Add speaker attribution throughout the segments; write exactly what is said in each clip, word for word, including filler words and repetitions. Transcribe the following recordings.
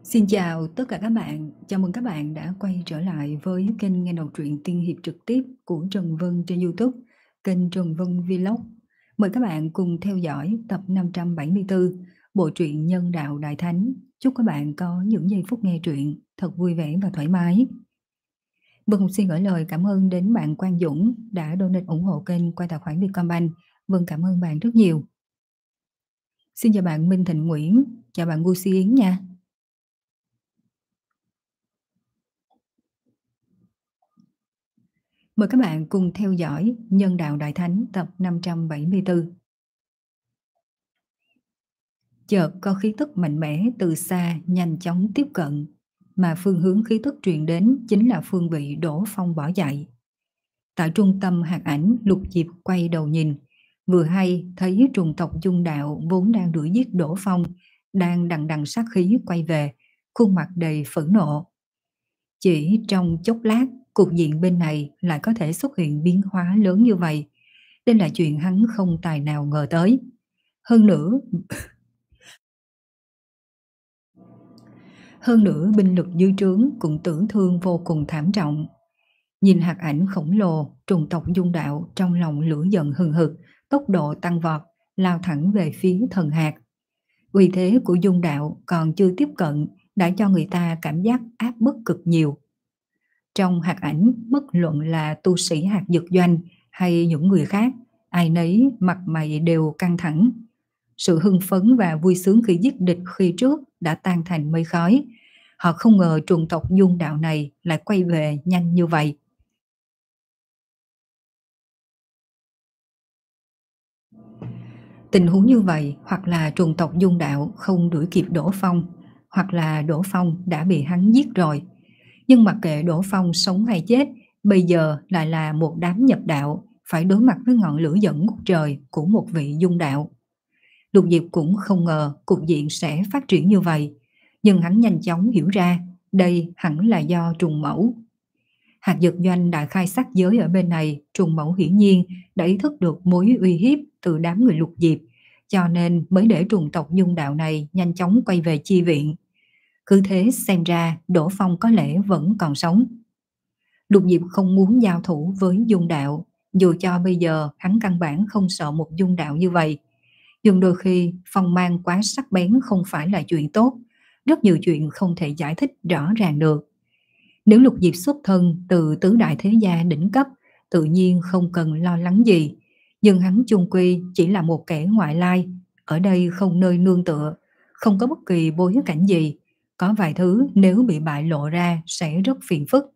Speaker 1: Xin chào tất cả các bạn, chào mừng các bạn đã quay trở lại với kênh nghe đọc truyện tiên hiệp trực tiếp của Trần Vân trên YouTube, kênh Trần Vân Vlog. Mời các bạn cùng theo dõi tập năm trăm bảy mươi tư, bộ truyện Nhân Đạo Đại Thánh. Chúc các bạn có những giây phút nghe truyện thật vui vẻ và thoải mái. Vân cũng xin gửi lời cảm ơn đến bạn Quang Dũng đã donate ủng hộ kênh qua tài khoản Vietcombank. Vân cảm ơn bạn rất nhiều. Xin chào bạn Minh Thịnh Nguyễn, chào bạn Gucci Yến nha. Mời các bạn cùng theo dõi Nhân Đạo Đại Thánh tập năm trăm bảy mươi tư. Chợt có khí tức mạnh mẽ từ xa nhanh chóng tiếp cận, mà phương hướng khí tức truyền đến chính là phương vị Đỗ Phong bỏ chạy. Tại trung tâm hạt ảnh, Lục Diệp quay đầu nhìn, vừa hay thấy trùng tộc Dung Đạo vốn đang đuổi giết Đỗ Phong, đang đằng đằng sát khí quay về, khuôn mặt đầy phẫn nộ. Chỉ trong chốc lát, cục diện bên này lại có thể xuất hiện biến hóa lớn như vậy. Đây là chuyện hắn không tài nào ngờ tới. Hơn nữa, hơn nữa binh lực dư trướng cũng tử thương vô cùng thảm trọng. Nhìn hạt ảnh khổng lồ, trùng tộc Dung Đạo trong lòng lửa giận hừng hực, tốc độ tăng vọt, lao thẳng về phía thần hạt. Uy thế của Dung Đạo còn chưa tiếp cận đã cho người ta cảm giác áp bức cực nhiều. Trong hạt ảnh, bất luận là tu sĩ hạt dược doanh hay những người khác, ai nấy mặt mày đều căng thẳng. Sự hưng phấn và vui sướng khi giết địch khi trước đã tan thành mây khói. Họ không ngờ trùng tộc Dung Đạo này lại quay về nhanh như vậy. Tình huống như vậy, hoặc là trùng tộc Dung Đạo không đuổi kịp Đỗ Phong, hoặc là Đỗ Phong đã bị hắn giết rồi. Nhưng mặc kệ Đỗ Phong sống hay chết, bây giờ lại là một đám nhập đạo, phải đối mặt với ngọn lửa giận ngút trời của một vị Dung Đạo. Lục Diệp cũng không ngờ cục diện sẽ phát triển như vậy, nhưng hắn nhanh chóng hiểu ra đây hẳn là do trùng mẫu. Hạt dược doanh đã khai sát giới ở bên này, trùng mẫu hiển nhiên đã ý thức được mối uy hiếp từ đám người Lục Diệp, cho nên mới để trùng tộc Dung Đạo này nhanh chóng quay về chi viện. Cứ thế xem ra Đỗ Phong có lẽ vẫn còn sống. Lục Diệp không muốn giao thủ với Dung Đạo, dù cho bây giờ hắn căn bản không sợ một Dung Đạo như vậy. Nhưng đôi khi phong mang quá sắc bén không phải là chuyện tốt, rất nhiều chuyện không thể giải thích rõ ràng được. Nếu Lục Diệp xuất thân từ tứ đại thế gia đỉnh cấp, tự nhiên không cần lo lắng gì, nhưng hắn chung quy chỉ là một kẻ ngoại lai, ở đây không nơi nương tựa, không có bất kỳ bối cảnh gì, có vài thứ nếu bị bại lộ ra sẽ rất phiền phức.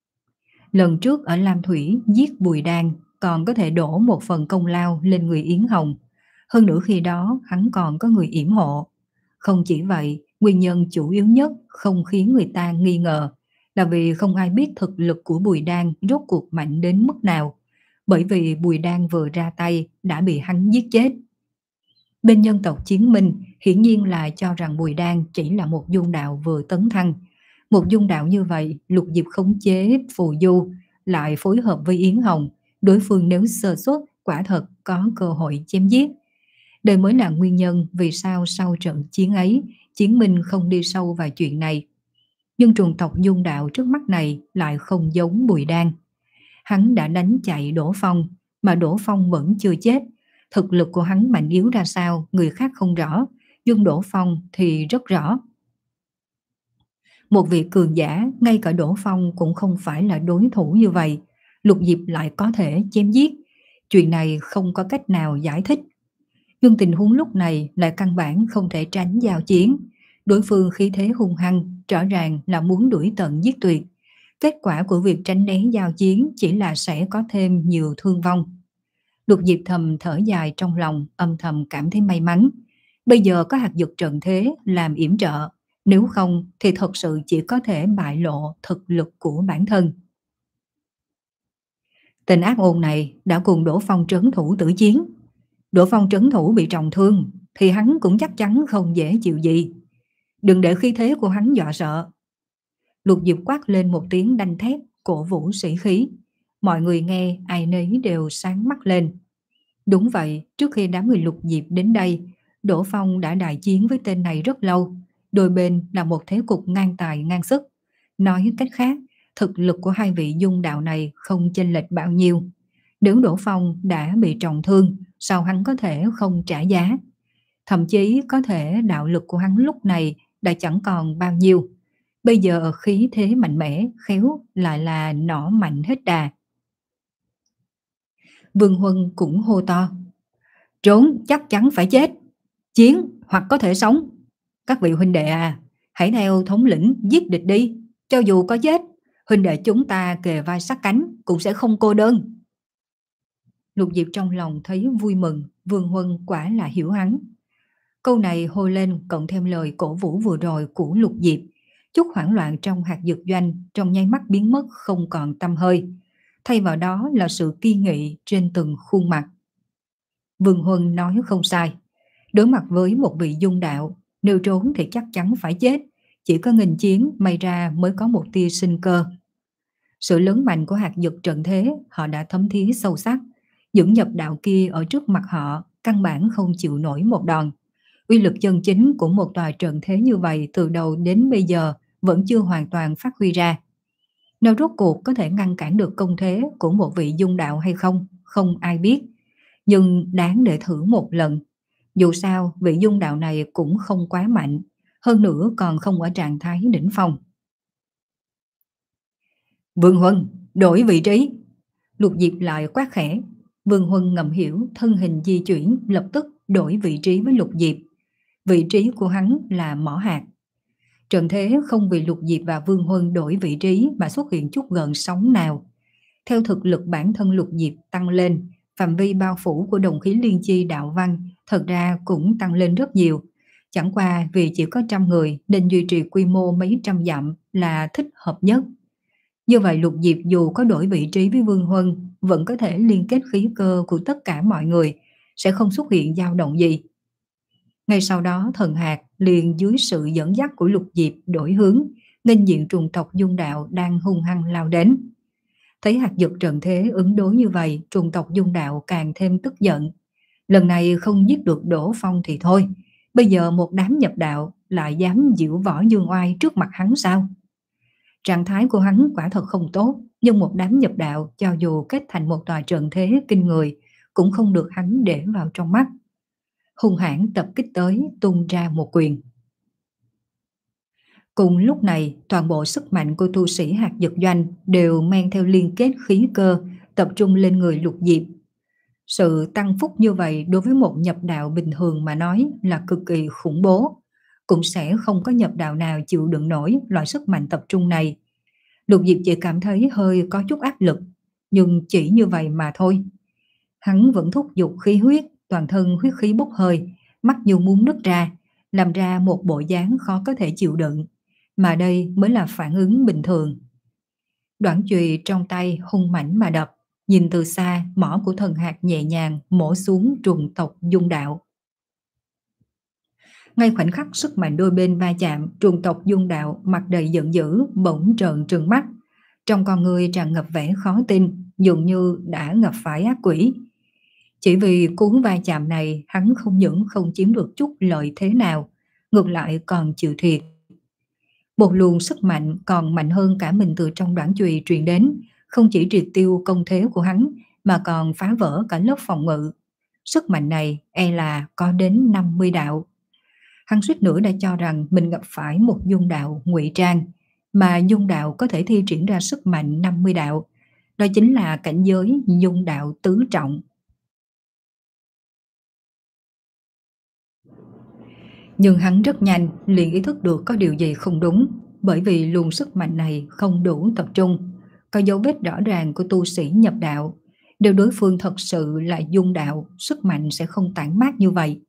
Speaker 1: Lần trước ở Lam Thủy giết Bùi Đan còn có thể đổ một phần công lao lên người Yến Hồng. Hơn nữa khi đó hắn còn có người yểm hộ. Không chỉ vậy, nguyên nhân chủ yếu nhất không khiến người ta nghi ngờ là vì không ai biết thực lực của Bùi Đan rốt cuộc mạnh đến mức nào, bởi vì Bùi Đan vừa ra tay đã bị hắn giết chết. Bên nhân tộc Chiến Minh hiển nhiên là cho rằng Bùi Đan chỉ là một Dung Đạo vừa tấn thăng. Một Dung Đạo như vậy, Lục Diệp khống chế phù du, lại phối hợp với Yến Hồng, đối phương nếu sơ suất quả thật có cơ hội chém giết. Đây mới là nguyên nhân vì sao sau trận chiến ấy, Chiến Minh không đi sâu vào chuyện này. Nhưng trùng tộc Dung Đạo trước mắt này lại không giống Bùi Đan. Hắn đã đánh chạy Đỗ Phong, mà Đỗ Phong vẫn chưa chết. Thực lực của hắn mạnh yếu ra sao, người khác không rõ, nhưng Đỗ Phong thì rất rõ. Một vị cường giả, ngay cả Đỗ Phong cũng không phải là đối thủ như vậy. Lục Diệp lại có thể chém giết. Chuyện này không có cách nào giải thích. Nhưng tình huống lúc này lại căn bản không thể tránh giao chiến. Đối phương khí thế hung hăng, rõ ràng là muốn đuổi tận giết tuyệt. Kết quả của việc tránh né giao chiến chỉ là sẽ có thêm nhiều thương vong. Lục Diệp thầm thở dài trong lòng, âm thầm cảm thấy may mắn. Bây giờ có hạt dược trận thế làm yểm trợ, nếu không thì thật sự chỉ có thể bại lộ thực lực của bản thân. Tên ác ôn này đã cùng Đỗ Phong trấn thủ tử chiến. Đỗ Phong trấn thủ bị trọng thương thì hắn cũng chắc chắn không dễ chịu gì. Đừng để khí thế của hắn dọa sợ. Lục Diệp quát lên một tiếng đanh thép, cổ vũ sĩ khí. Mọi người nghe ai nấy đều sáng mắt lên. Đúng vậy, trước khi đám người Lục Diệp đến đây, Đỗ Phong đã đại chiến với tên này rất lâu. đôi bên là một thế cục ngang tài ngang sức. Nói cách khác, thực lực của hai vị dung đạo này không chênh lệch bao nhiêu. Nếu Đỗ Phong đã bị trọng thương, sao hắn có thể không trả giá? Thậm chí có thể đạo lực của hắn lúc này đã chẳng còn bao nhiêu. Bây giờ khí thế mạnh mẽ, khéo lại là nỏ mạnh hết đà. Vương Huân cũng hô to: trốn chắc chắn phải chết, chiến hoặc có thể sống. Các vị huynh đệ à, hãy theo thống lĩnh giết địch đi. Cho dù có chết, huynh đệ chúng ta kề vai sát cánh cũng sẽ không cô đơn. Lục Diệp trong lòng thấy vui mừng, Vương Huân quả là hiểu hắn. Câu này hô lên cộng thêm lời cổ vũ vừa rồi của Lục Diệp, chút hoảng loạn trong hạt dược doanh trong nháy mắt biến mất không còn tăm hơi. Thay vào đó là sự kiên nghị trên từng khuôn mặt. Vương Huân nói không sai. Đối mặt với một vị dung đạo, nếu trốn thì chắc chắn phải chết. Chỉ có nghênh chiến may ra mới có một tia sinh cơ. Sự lớn mạnh của hạt dược trận thế họ đã thấm thía sâu sắc. Những nhập đạo kia ở trước mặt họ căn bản không chịu nổi một đòn. Uy lực chân chính của một tòa trận thế như vậy từ đầu đến bây giờ vẫn chưa hoàn toàn phát huy ra. Nếu rốt cuộc có thể ngăn cản được công thế của một vị dung đạo hay không, không ai biết. Nhưng đáng để thử một lần. Dù sao, vị dung đạo này cũng không quá mạnh, hơn nữa còn không ở trạng thái đỉnh phong. Vương Huân, đổi vị trí. Lục Diệp lại quát khẽ. Vương Huân ngầm hiểu, thân hình di chuyển, lập tức đổi vị trí với Lục Diệp. Vị trí của hắn là mỏ hạt. Trận thế không vì Lục Diệp và Vương Huân đổi vị trí mà xuất hiện chút gợn sóng nào. Theo thực lực bản thân Lục Diệp tăng lên, phạm vi bao phủ của đồng khí liên chi đạo văn thật ra cũng tăng lên rất nhiều. Chẳng qua vì chỉ có trăm người nên duy trì quy mô mấy trăm dặm là thích hợp nhất. Như vậy Lục Diệp dù có đổi vị trí với Vương Huân vẫn có thể liên kết khí cơ của tất cả mọi người, sẽ không xuất hiện dao động gì. Ngay sau đó thần hạt liền dưới sự dẫn dắt của Lục Diệp đổi hướng, nghênh diện trùng tộc dung đạo đang hung hăng lao đến. Thấy hạt dược trận thế ứng đối như vậy, trùng tộc dung đạo càng thêm tức giận. Lần này không giết được Đỗ Phong thì thôi, bây giờ một đám nhập đạo lại dám diễu võ dương oai trước mặt hắn sao? Trạng thái của hắn quả thật không tốt, nhưng một đám nhập đạo cho dù kết thành một tòa trận thế kinh người cũng không được hắn để vào trong mắt. Hung hãn tập kích tới, tung ra một quyền. Cùng lúc này, toàn bộ sức mạnh của tu sĩ hạt dược doanh đều mang theo liên kết khí cơ, tập trung lên người Lục Diệp. Sự tăng phúc như vậy đối với một nhập đạo bình thường mà nói là cực kỳ khủng bố. Cũng sẽ không có nhập đạo nào chịu đựng nổi loại sức mạnh tập trung này. Lục Diệp chỉ cảm thấy hơi có chút áp lực, nhưng chỉ như vậy mà thôi. Hắn vẫn thúc giục khí huyết, toàn thân huyết khí bốc hơi, mắt như muốn nứt ra, làm ra một bộ dáng khó có thể chịu đựng. Mà đây mới là phản ứng bình thường. Đoạn chùy trong tay hung mãnh mà đập, nhìn từ xa mỏ của thần hạt nhẹ nhàng mổ xuống trùng tộc dung đạo. Ngay khoảnh khắc sức mạnh đôi bên va chạm, trùng tộc dung đạo mặt đầy giận dữ bỗng trợn trừng mắt. Trong con người tràn ngập vẻ khó tin, dường như đã gặp phải ác quỷ. Chỉ vì cú va chạm này hắn không những không chiếm được chút lợi thế nào, ngược lại còn chịu thiệt. Một luồng sức mạnh còn mạnh hơn cả mình từ trong đoạn chùy truyền đến, không chỉ triệt tiêu công thế của hắn mà còn phá vỡ cả lớp phòng ngự. Sức mạnh này e là có đến năm mươi đạo. Hắn suýt nữa đã cho rằng mình gặp phải một dung đạo ngụy trang, mà dung đạo có thể thi triển ra sức mạnh năm mươi đạo. Đó chính là cảnh giới dung đạo tứ trọng. Nhưng hắn rất nhanh liền ý thức được có điều gì không đúng, bởi vì luồng sức mạnh này không đủ tập trung, có dấu vết rõ ràng của tu sĩ nhập đạo. Nếu đối phương thật sự là dung đạo, sức mạnh sẽ không tản mát như vậy.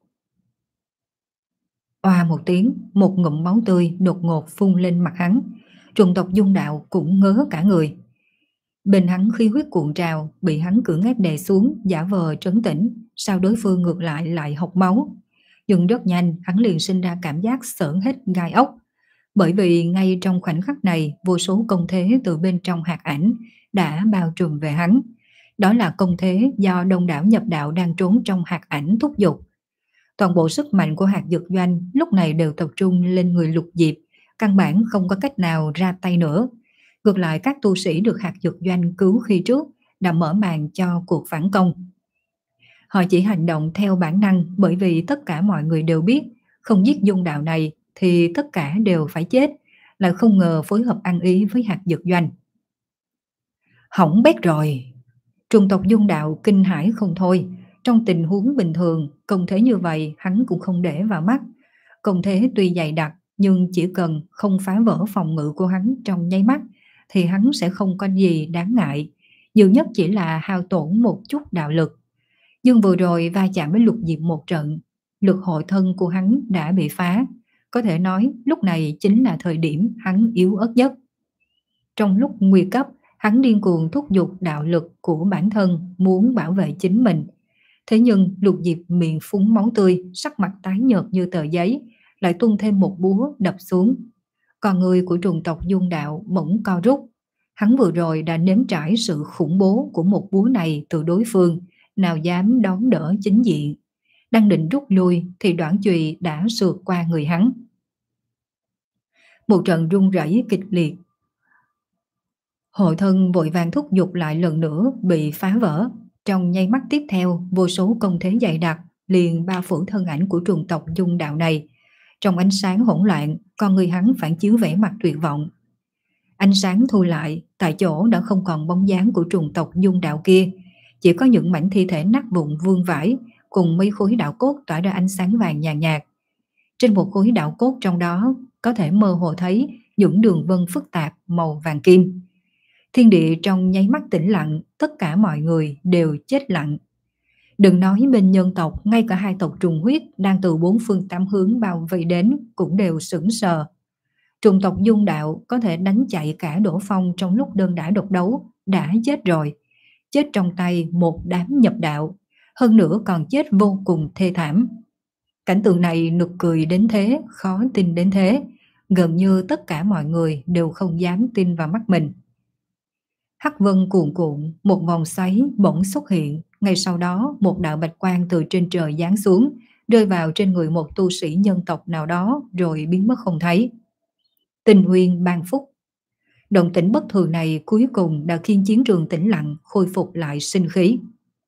Speaker 1: Oa một tiếng, một ngụm máu tươi đột ngột phun lên mặt hắn, trùng tộc dung đạo cũng ngớ cả người. Bên hắn khí huyết cuộn trào, bị hắn cưỡng ép đè xuống, giả vờ trấn tĩnh, sao đối phương ngược lại lại hộc máu. Nhưng rất nhanh hắn liền sinh ra cảm giác sởn hết gai ốc, bởi vì ngay trong khoảnh khắc này vô số công thế từ bên trong hạt ảnh đã bao trùm về hắn. Đó là công thế do đông đảo nhập đạo đang trốn trong hạt ảnh thúc giục. Toàn bộ sức mạnh của hạt dược doanh lúc này đều tập trung lên người Lục Diệp, căn bản không có cách nào ra tay nữa. Ngược lại các tu sĩ được hạt dược doanh cứu khi trước đã mở màn cho cuộc phản công. Họ chỉ hành động theo bản năng bởi vì tất cả mọi người đều biết không giết Dung Đạo này thì tất cả đều phải chết, lại không ngờ phối hợp ăn ý với hạt dược doanh. Hỏng bét rồi! Trùng tộc Dung Đạo kinh hãi không thôi. Trong tình huống bình thường, công thế như vậy hắn cũng không để vào mắt. Công thế tuy dày đặc, nhưng chỉ cần không phá vỡ phòng ngự của hắn trong nháy mắt, thì hắn sẽ không có gì đáng ngại. Nhiều nhất chỉ là hao tổn một chút đạo lực. Nhưng vừa rồi va chạm với Lục Diệp một trận, lực hội thân của hắn đã bị phá. Có thể nói lúc này chính là thời điểm hắn yếu ớt nhất. Trong lúc nguy cấp, hắn điên cuồng thúc giục đạo lực của bản thân muốn bảo vệ chính mình. Thế nhưng Lục Diệp miệng phúng máu tươi, sắc mặt tái nhợt như tờ giấy, lại tung thêm một búa đập xuống. Còn người của trùng tộc Dung Đạo bỗng co rút. Hắn vừa rồi đã nếm trải sự khủng bố của một búa này từ đối phương, nào dám đón đỡ chính diện. Đang định rút lui thì đoạn chùy đã sượt qua người hắn. Một trận rung rẩy kịch liệt. Hội thân vội vàng thúc giục lại lần nữa bị phá vỡ. Trong nháy mắt tiếp theo, vô số công thế dày đặc liền bao phủ thân ảnh của trùng tộc Dung Đạo này. Trong ánh sáng hỗn loạn, con người hắn phản chiếu vẻ mặt tuyệt vọng. Ánh sáng thu lại, tại chỗ đã không còn bóng dáng của trùng tộc Dung Đạo kia, chỉ có những mảnh thi thể nát vụn vương vãi cùng mấy khối đạo cốt tỏa ra ánh sáng vàng nhàn nhạt, nhạt. Trên một khối đạo cốt trong đó có thể mơ hồ thấy những đường vân phức tạp màu vàng kim. Thiên địa trong nháy mắt tĩnh lặng, tất cả mọi người đều chết lặng. Đừng nói bên nhân tộc, ngay cả hai tộc trùng huyết đang từ bốn phương tám hướng bao vây đến cũng đều sững sờ. Trùng tộc Dung Đạo có thể đánh chạy cả Đỗ Phong trong lúc đơn đả độc đấu đã chết rồi, chết trong tay một đám nhập đạo, hơn nữa còn chết vô cùng thê thảm. Cảnh tượng này nực cười đến thế, khó tin đến thế, gần như tất cả mọi người đều không dám tin vào mắt mình. Hắc vân cuồn cuộn, một vòng xoáy bỗng xuất hiện, ngay sau đó một đạo bạch quang từ trên trời giáng xuống, rơi vào trên người một tu sĩ nhân tộc nào đó rồi biến mất không thấy. Tinh Nguyên ban phúc. Động tĩnh bất thường này cuối cùng đã khiến chiến trường tĩnh lặng, khôi phục lại sinh khí.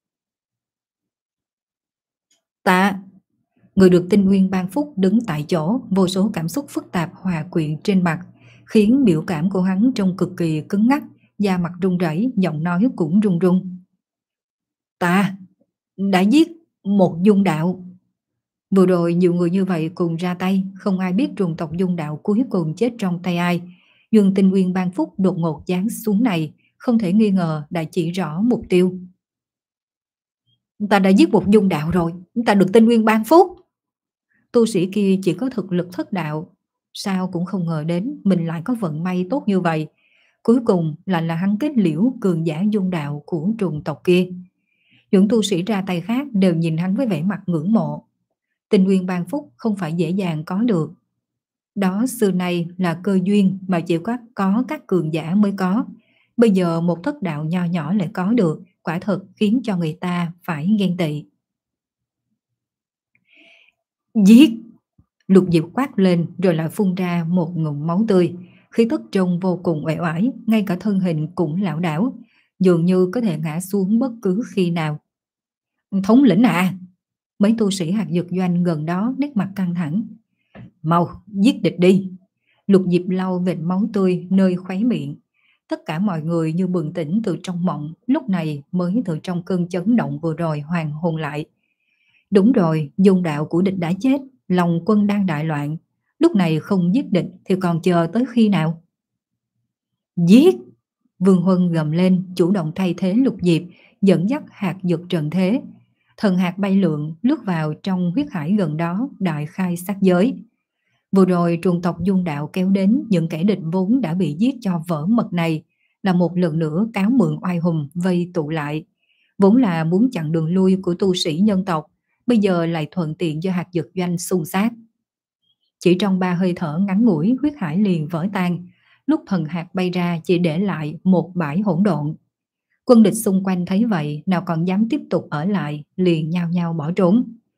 Speaker 1: Tạ! Người được Tinh Nguyên ban phúc đứng tại chỗ, vô số cảm xúc phức tạp hòa quyện trên mặt, khiến biểu cảm của hắn trông cực kỳ cứng ngắc, da mặt run rẩy, giọng nói cũng run run. Ta đã giết một Dung Đạo. Vừa rồi nhiều người như vậy cùng ra tay, không ai biết trùng tộc Dung Đạo cuối cùng chết trong tay ai. Nhưng Tinh Nguyên ban phúc đột ngột giáng xuống này, không thể nghi ngờ đã chỉ rõ mục tiêu. Ta đã giết một Dung Đạo rồi, ta được Tinh Nguyên ban phúc. Tu sĩ kia chỉ có thực lực thất đạo, sao cũng không ngờ đến mình lại có vận may tốt như vậy. Cuối cùng là là hắn kết liễu cường giả Dung Đạo của trùng tộc kia. Những tu sĩ ra tay khác đều nhìn hắn với vẻ mặt ngưỡng mộ. Tinh Nguyên ban phúc không phải dễ dàng có được. Đó xưa nay là cơ duyên mà chỉ có, có các cường giả mới có. Bây giờ một thất đạo nho nhỏ lại có được, quả thật khiến cho người ta phải ghen tị. Giết! Lục Diệp quát lên rồi lại phun ra một ngụm máu tươi. Khí tức trông vô cùng uể oải, ngay cả thân hình cũng lảo đảo, dường như có thể ngã xuống bất cứ khi nào. Thống lĩnh à! Mấy tu sĩ hạt dược doanh gần đó nét mặt căng thẳng. Mau, giết địch đi! Lục Diệp lau vệt máu tươi nơi khóe miệng. Tất cả mọi người như bừng tỉnh từ trong mộng, lúc này mới từ trong cơn chấn động vừa rồi hoàn hồn lại. Đúng rồi, Dung Đạo của địch đã chết, lòng quân đang đại loạn. Lúc này không giết địch thì còn chờ tới khi nào? Giết! Vương Huân gầm lên, chủ động thay thế Lục Diệp, dẫn dắt hạt dược trận thế. Thần hạt bay lượn, lướt vào trong huyết hải gần đó, đại khai sát giới. Vừa rồi trùng tộc Dung Đạo kéo đến những kẻ địch vốn đã bị giết cho vỡ mật này, là một lần nữa cáo mượn oai hùng vây tụ lại. Vốn là muốn chặn đường lui của tu sĩ nhân tộc, bây giờ lại thuận tiện cho hạt dược doanh xung sát. Chỉ trong ba hơi thở ngắn ngủi, huyết hải liền vỡ tan. Lúc thần hạt bay ra chỉ để lại một bãi hỗn độn. Quân địch xung quanh thấy vậy, nào còn dám tiếp tục ở lại, liền nhao nhao bỏ trốn.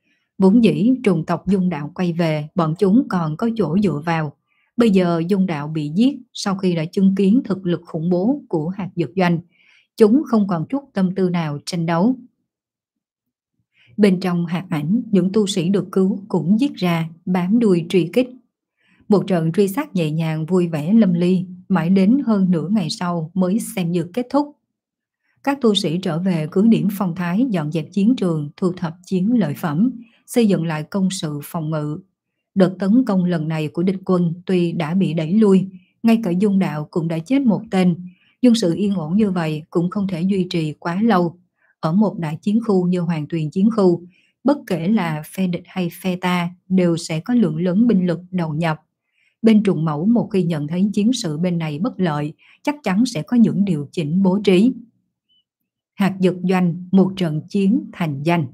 Speaker 1: Vốn dĩ trùng tộc Dung Đạo quay về, bọn chúng còn có chỗ dựa vào. Bây giờ Dung Đạo bị giết sau khi đã chứng kiến thực lực khủng bố của hạt dược doanh. Chúng không còn chút tâm tư nào tranh đấu. Bên trong hạt ảnh, những tu sĩ được cứu cũng giết ra, bám đuôi truy kích. Một trận truy sát nhẹ nhàng vui vẻ lâm ly, mãi đến hơn nửa ngày sau mới xem như kết thúc. Các tu sĩ trở về cứ điểm phong thái dọn dẹp chiến trường, thu thập chiến lợi phẩm, xây dựng lại công sự phòng ngự. Đợt tấn công lần này của địch quân tuy đã bị đẩy lui, ngay cả Dung Đạo cũng đã chết một tên, nhưng sự yên ổn như vậy cũng không thể duy trì quá lâu. Ở một đại chiến khu như Hoàng Tuyền chiến khu, bất kể là phe địch hay phe ta đều sẽ có lượng lớn binh lực đầu nhập. Bên trùng mẫu một khi nhận thấy chiến sự bên này bất lợi, chắc chắn sẽ có những điều chỉnh bố trí. Hạt dược doanh, một trận chiến thành danh.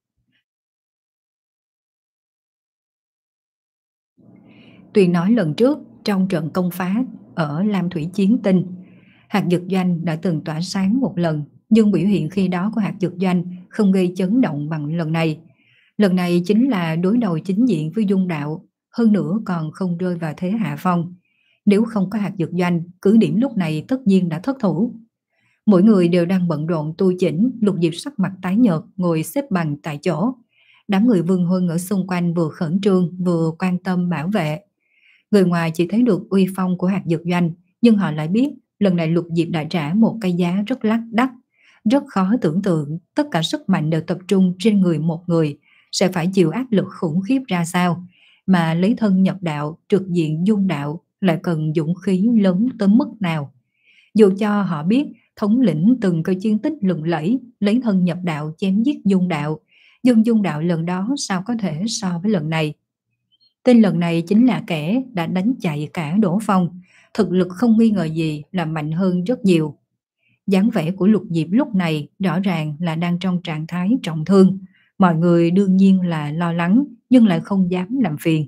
Speaker 1: Tuy nói lần trước trong trận công phá ở Lam Thủy Chiến Tinh, hạt dược doanh đã từng tỏa sáng một lần, nhưng biểu hiện khi đó của hạt dược doanh không gây chấn động bằng lần này. Lần này chính là đối đầu chính diện với Dung Đạo, hơn nữa còn không rơi vào thế hạ phong. Nếu không có hạt dược doanh, cứ điểm lúc này tất nhiên đã thất thủ. Mỗi người đều đang bận rộn tu chỉnh, Lục Diệp sắc mặt tái nhợt ngồi xếp bằng tại chỗ. Đám người Vương Huân ở xung quanh vừa khẩn trương vừa quan tâm bảo vệ. Người ngoài chỉ thấy được uy phong của hạt dược doanh, nhưng họ lại biết lần này Lục Diệp đã trả một cái giá rất lác đắc. Rất khó tưởng tượng tất cả sức mạnh đều tập trung trên người một người sẽ phải chịu áp lực khủng khiếp ra sao, mà lấy thân nhập đạo, trực diện Dung Đạo lại cần dũng khí lớn tới mức nào. Dù cho họ biết thống lĩnh từng có chiến tích lừng lẫy lấy thân nhập đạo chém giết Dung Đạo, nhưng Dung Đạo lần đó sao có thể so với lần này. Tên lần này chính là kẻ đã đánh chạy cả Đỗ Phong, thực lực không nghi ngờ gì là mạnh hơn rất nhiều. Dáng vẻ của Lục Diệp lúc này rõ ràng là đang trong trạng thái trọng thương. Mọi người đương nhiên là lo lắng nhưng lại không dám làm phiền.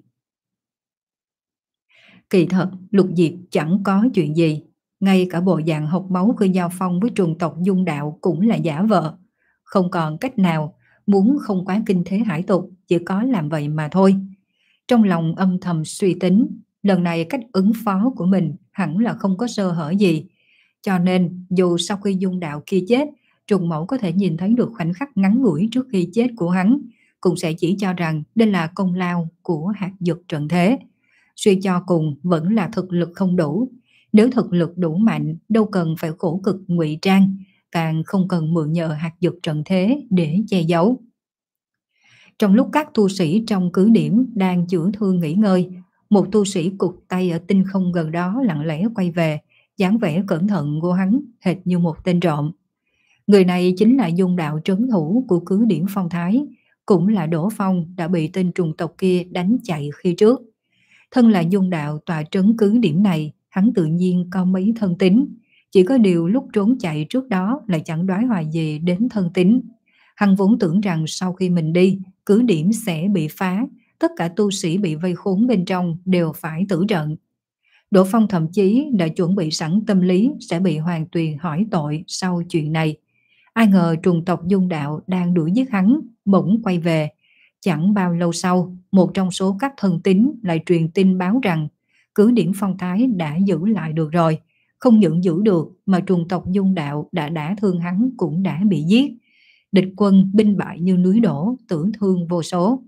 Speaker 1: Kỳ thật Lục Diệp chẳng có chuyện gì, ngay cả bộ dạng hộc máu khi giao phong với trùng tộc Dung Đạo cũng là giả vờ. Không còn cách nào, muốn không quá kinh thế hải tục chỉ có làm vậy mà thôi. Trong lòng âm thầm suy tính, lần này cách ứng phó của mình hẳn là không có sơ hở gì. Cho nên dù sau khi Dung Đạo kia chết, trùng mẫu có thể nhìn thấy được khoảnh khắc ngắn ngủi trước khi chết của hắn, cũng sẽ chỉ cho rằng đây là công lao của hạt dược trận thế. Suy cho cùng vẫn là thực lực không đủ. Nếu thực lực đủ mạnh, đâu cần phải khổ cực ngụy trang, càng không cần mượn nhờ hạt dược trận thế để che giấu. Trong lúc các tu sĩ trong cứ điểm đang chữa thương nghỉ ngơi, một tu sĩ cụt tay ở tinh không gần đó lặng lẽ quay về, dáng vẻ cẩn thận của hắn hệt như một tên trộm. Người này chính là Dung Đạo trấn thủ của cứ điểm Phong Thái, cũng là Đỗ Phong đã bị tên trùng tộc kia đánh chạy khi trước. Thân là Dung Đạo tọa trấn cứ điểm này, hắn tự nhiên có mấy thân tín, chỉ có điều lúc trốn chạy trước đó lại chẳng đoái hoài gì đến thân tín. Hắn vốn tưởng rằng sau khi mình đi, cứ điểm sẽ bị phá, tất cả tu sĩ bị vây khốn bên trong đều phải tử trận. Đỗ Phong thậm chí đã chuẩn bị sẵn tâm lý sẽ bị Hoàng Tuyền hỏi tội sau chuyện này. Ai ngờ trùng tộc Dung Đạo đang đuổi giết hắn, bỗng quay về. Chẳng bao lâu sau, một trong số các thân tín lại truyền tin báo rằng cứ điểm Phong Thái đã giữ lại được rồi. Không những giữ được mà trùng tộc Dung Đạo đã đả thương hắn cũng đã bị giết. Địch quân binh bại như núi đổ, tử thương vô số.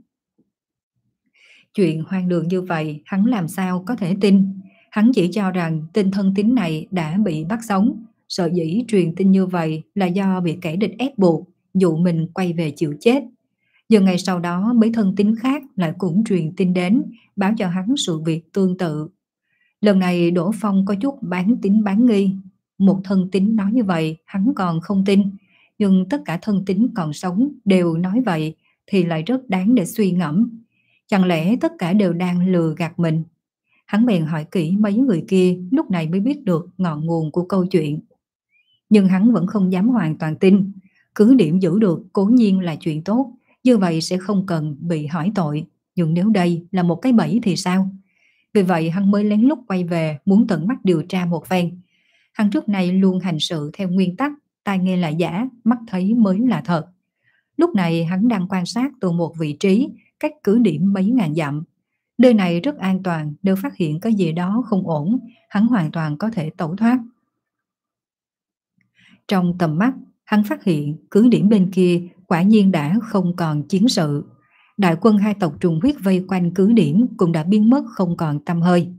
Speaker 1: Chuyện hoang đường như vậy hắn làm sao có thể tin. Hắn chỉ cho rằng tên thân tín này đã bị bắt sống. Sợ dĩ truyền tin như vậy là do bị kẻ địch ép buộc, dụ mình quay về chịu chết. Giờ ngày sau đó mấy thân tín khác lại cũng truyền tin đến, báo cho hắn sự việc tương tự. Lần này Đỗ Phong có chút bán tín bán nghi. Một thân tín nói như vậy hắn còn không tin, nhưng tất cả thân tín còn sống đều nói vậy thì lại rất đáng để suy ngẫm. Chẳng lẽ tất cả đều đang lừa gạt mình? Hắn bèn hỏi kỹ mấy người kia, lúc này mới biết được ngọn nguồn của câu chuyện. Nhưng hắn vẫn không dám hoàn toàn tin. Cứ điểm giữ được cố nhiên là chuyện tốt, như vậy sẽ không cần bị hỏi tội. Nhưng nếu đây là một cái bẫy thì sao? Vì vậy hắn mới lén lút quay về, muốn tận mắt điều tra một phen. Hắn trước nay luôn hành sự theo nguyên tắc tai nghe là giả, mắt thấy mới là thật. Lúc này hắn đang quan sát từ một vị trí, cách cứ điểm mấy ngàn dặm. Nơi này rất an toàn, nếu phát hiện có gì đó không ổn, hắn hoàn toàn có thể tẩu thoát. Trong tầm mắt, hắn phát hiện cứ điểm bên kia quả nhiên đã không còn chiến sự. Đại quân hai tộc trùng huyết vây quanh cứ điểm cũng đã biến mất không còn tăm hơi.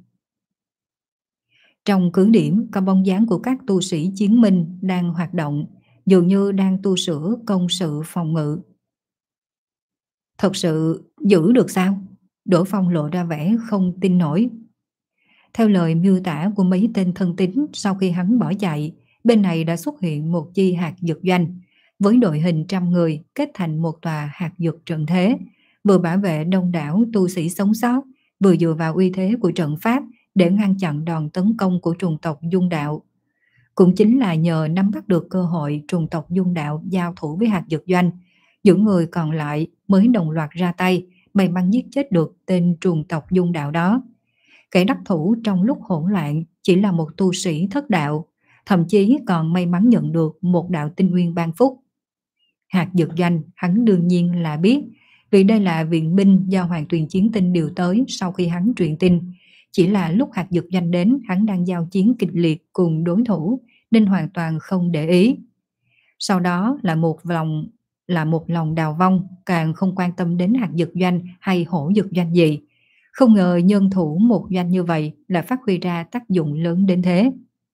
Speaker 1: Trong cứ điểm có bóng dáng của các tu sĩ chiến minh đang hoạt động, dường như đang tu sửa công sự phòng ngự. Thật sự giữ được sao? Đỗ Phong lộ ra vẻ không tin nổi. Theo lời miêu tả của mấy tên thân tín, sau khi hắn bỏ chạy, bên này đã xuất hiện một chi hạt dược doanh, với đội hình trăm người kết thành một tòa hạt dược trận thế, vừa bảo vệ đông đảo tu sĩ sống sót, vừa dựa vào uy thế của trận pháp để ngăn chặn đòn tấn công của trùng tộc Dung Đạo. Cũng chính là nhờ nắm bắt được cơ hội trùng tộc Dung Đạo giao thủ với hạt dược doanh, những người còn lại mới đồng loạt ra tay, may mắn giết chết được tên trùng tộc Dung Đạo đó. Kẻ đắc thủ trong lúc hỗn loạn chỉ là một tu sĩ thất đạo, thậm chí còn may mắn nhận được một đạo tinh nguyên ban phúc. Hạt dược doanh hắn đương nhiên là biết, vì đây là viện binh do Hoàng Tuyền Chiến Tinh điều tới sau khi hắn truyền tin. Chỉ là lúc hạt dược doanh đến, hắn đang giao chiến kịch liệt cùng đối thủ nên hoàn toàn không để ý. Sau đó là một lòng là một lòng đào vong, càng không quan tâm đến hạt dược doanh hay hổ dược doanh gì. Không ngờ nhân thủ một doanh như vậy là phát huy ra tác dụng lớn đến thế.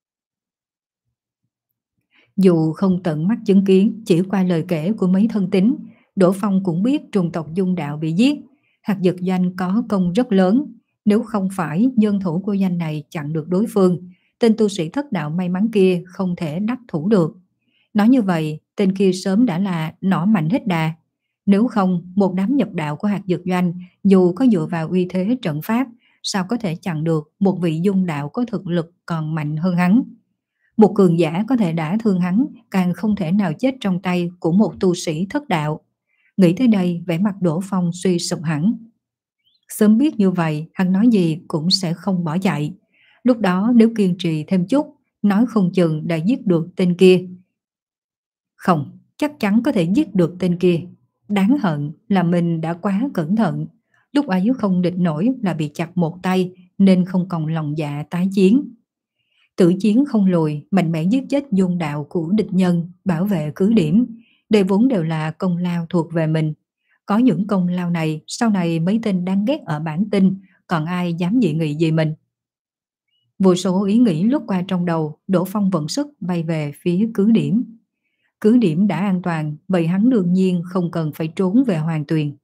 Speaker 1: Dù không tận mắt chứng kiến, chỉ qua lời kể của mấy thân tín, Đỗ Phong cũng biết trùng tộc Dung Đạo bị giết, hạt dược doanh có công rất lớn. Nếu không phải nhân thủ của doanh này chặn được đối phương, tên tu sĩ thất đạo may mắn kia không thể đắc thủ được. Nói như vậy, tên kia sớm đã là nỏ mạnh hết đà. Nếu không, một đám nhập đạo của hạt dược doanh, dù có dựa vào uy thế trận pháp, sao có thể chặn được một vị Dung Đạo có thực lực còn mạnh hơn hắn. Một cường giả có thể đả thương hắn, càng không thể nào chết trong tay của một tu sĩ thất đạo. Nghĩ tới đây, vẻ mặt Đỗ Phong suy sụp hẳn. Sớm biết như vậy, hắn nói gì cũng sẽ không bỏ chạy. Lúc đó nếu kiên trì thêm chút, nói không chừng đã giết được tên kia. Không, chắc chắn có thể giết được tên kia. Đáng hận là mình đã quá cẩn thận. Lúc ấy không địch nổi là bị chặt một tay, nên không còn lòng dạ tái chiến. Tử chiến không lùi, mạnh mẽ giết chết Dung Đạo của địch nhân, bảo vệ cứ điểm. Đây vốn đều là công lao thuộc về mình. Có những công lao này, sau này mấy tên đáng ghét ở bản tin, còn ai dám dị nghị gì mình. Vô số ý nghĩ lướt qua trong đầu, Đỗ Phong vận sức bay về phía cứ điểm. Cứ điểm đã an toàn, vậy hắn đương nhiên không cần phải trốn về Hoàng Tuyền.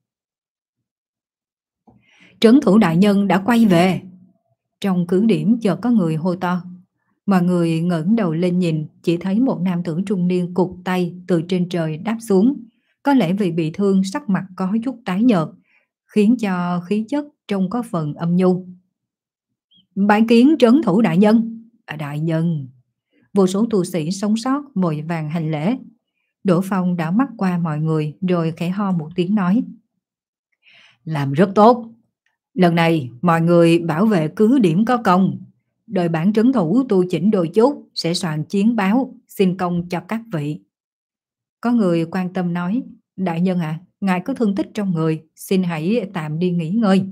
Speaker 1: Trấn thủ đại nhân đã quay về. Trong cứ điểm chợt có người hô to. Mọi người ngẩng đầu lên nhìn, chỉ thấy một nam tử trung niên cụt tay từ trên trời đáp xuống. Có lẽ vì bị thương, sắc mặt có chút tái nhợt, khiến cho khí chất trông có phần âm nhu. Bái kiến trấn thủ đại nhân. À, đại nhân. Vô số tu sĩ sống sót vội vàng hành lễ. Đỗ Phong đảo mắt qua mọi người rồi khẽ ho một tiếng nói. Làm rất tốt. Lần này mọi người bảo vệ cứ điểm có công. Đợi bản trấn thủ tu chỉnh đôi chút, sẽ soạn chiến báo, xin công cho các vị. Có người quan tâm nói, đại nhân à, ngài có thương tích trong người, xin hãy tạm đi nghỉ ngơi.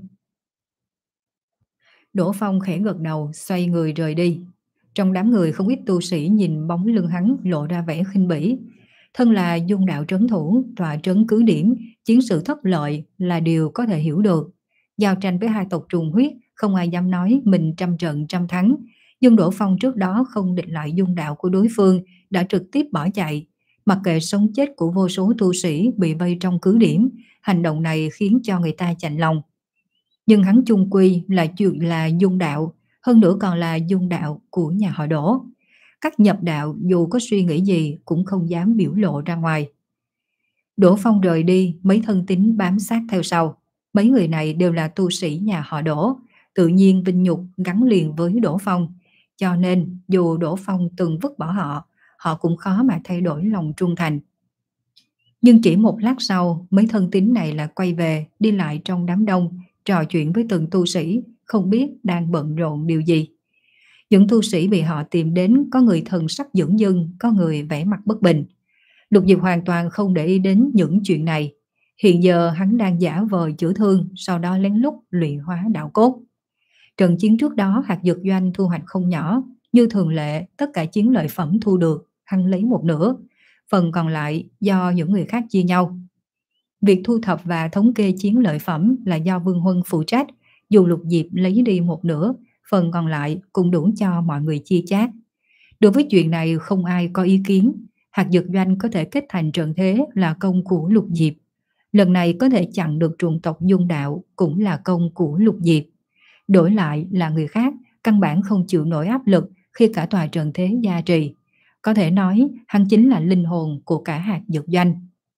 Speaker 1: Đỗ Phong khẽ gật đầu, xoay người rời đi. Trong đám người không ít tu sĩ nhìn bóng lưng hắn lộ ra vẻ khinh bỉ. Thân là Dung Đạo trấn thủ, tọa trấn cứ điểm, chiến sự thất lợi là điều có thể hiểu được. Giao tranh với hai tộc trùng huyết, không ai dám nói mình trăm trận trăm thắng. Nhưng Đỗ Phong trước đó không địch lại Dung Đạo của đối phương, đã trực tiếp bỏ chạy. Mặc kệ sống chết của vô số tu sĩ bị vây trong cứ điểm, hành động này khiến cho người ta chạnh lòng. Nhưng hắn chung quy là chuyện là Dung Đạo, hơn nữa còn là Dung Đạo của nhà họ Đỗ. Các nhập đạo dù có suy nghĩ gì cũng không dám biểu lộ ra ngoài. Đỗ Phong rời đi, mấy thân tín bám sát theo sau. Mấy người này đều là tu sĩ nhà họ Đỗ, tự nhiên vinh nhục gắn liền với Đỗ Phong. Cho nên dù Đỗ Phong từng vứt bỏ họ, họ cũng khó mà thay đổi lòng trung thành. Nhưng chỉ một lát sau, mấy thân tín này là quay về, đi lại trong đám đông, trò chuyện với từng tu sĩ, không biết đang bận rộn điều gì. Những tu sĩ bị họ tìm đến, có người thần sắc dửng dưng, có người vẻ mặt bất bình. Lục Diệp hoàn toàn không để ý đến những chuyện này. Hiện giờ hắn đang giả vờ chữa thương, sau đó lén lút luyện hóa đạo cốt. Trận chiến trước đó hạt dược doanh thu hoạch không nhỏ, như thường lệ tất cả chiến lợi phẩm thu được, hắn lấy một nửa, phần còn lại do những người khác chia nhau. Việc thu thập và thống kê chiến lợi phẩm là do Vương Huân phụ trách, dù Lục Diệp lấy đi một nửa, phần còn lại cũng đủ cho mọi người chia chác. Đối với chuyện này không ai có ý kiến, hạt dược doanh có thể kết thành trận thế là công của Lục Diệp. Lần này có thể chặn được chủng tộc Dung Đạo cũng là công của Lục Diệp. Đổi lại là người khác, căn bản không chịu nổi áp lực khi cả tòa trận thế gia trì. Có thể nói hắn chính là linh hồn của cả hạt dược doanh.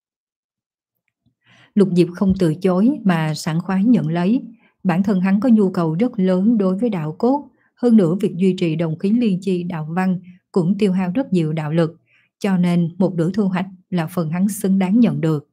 Speaker 1: Lục Diệp không từ chối mà sảng khoái nhận lấy. Bản thân hắn có nhu cầu rất lớn đối với đạo cốt. Hơn nữa việc duy trì đồng khí liên chi đạo văn cũng tiêu hao rất nhiều đạo lực. Cho nên một nửa thu hoạch là phần hắn xứng đáng nhận được.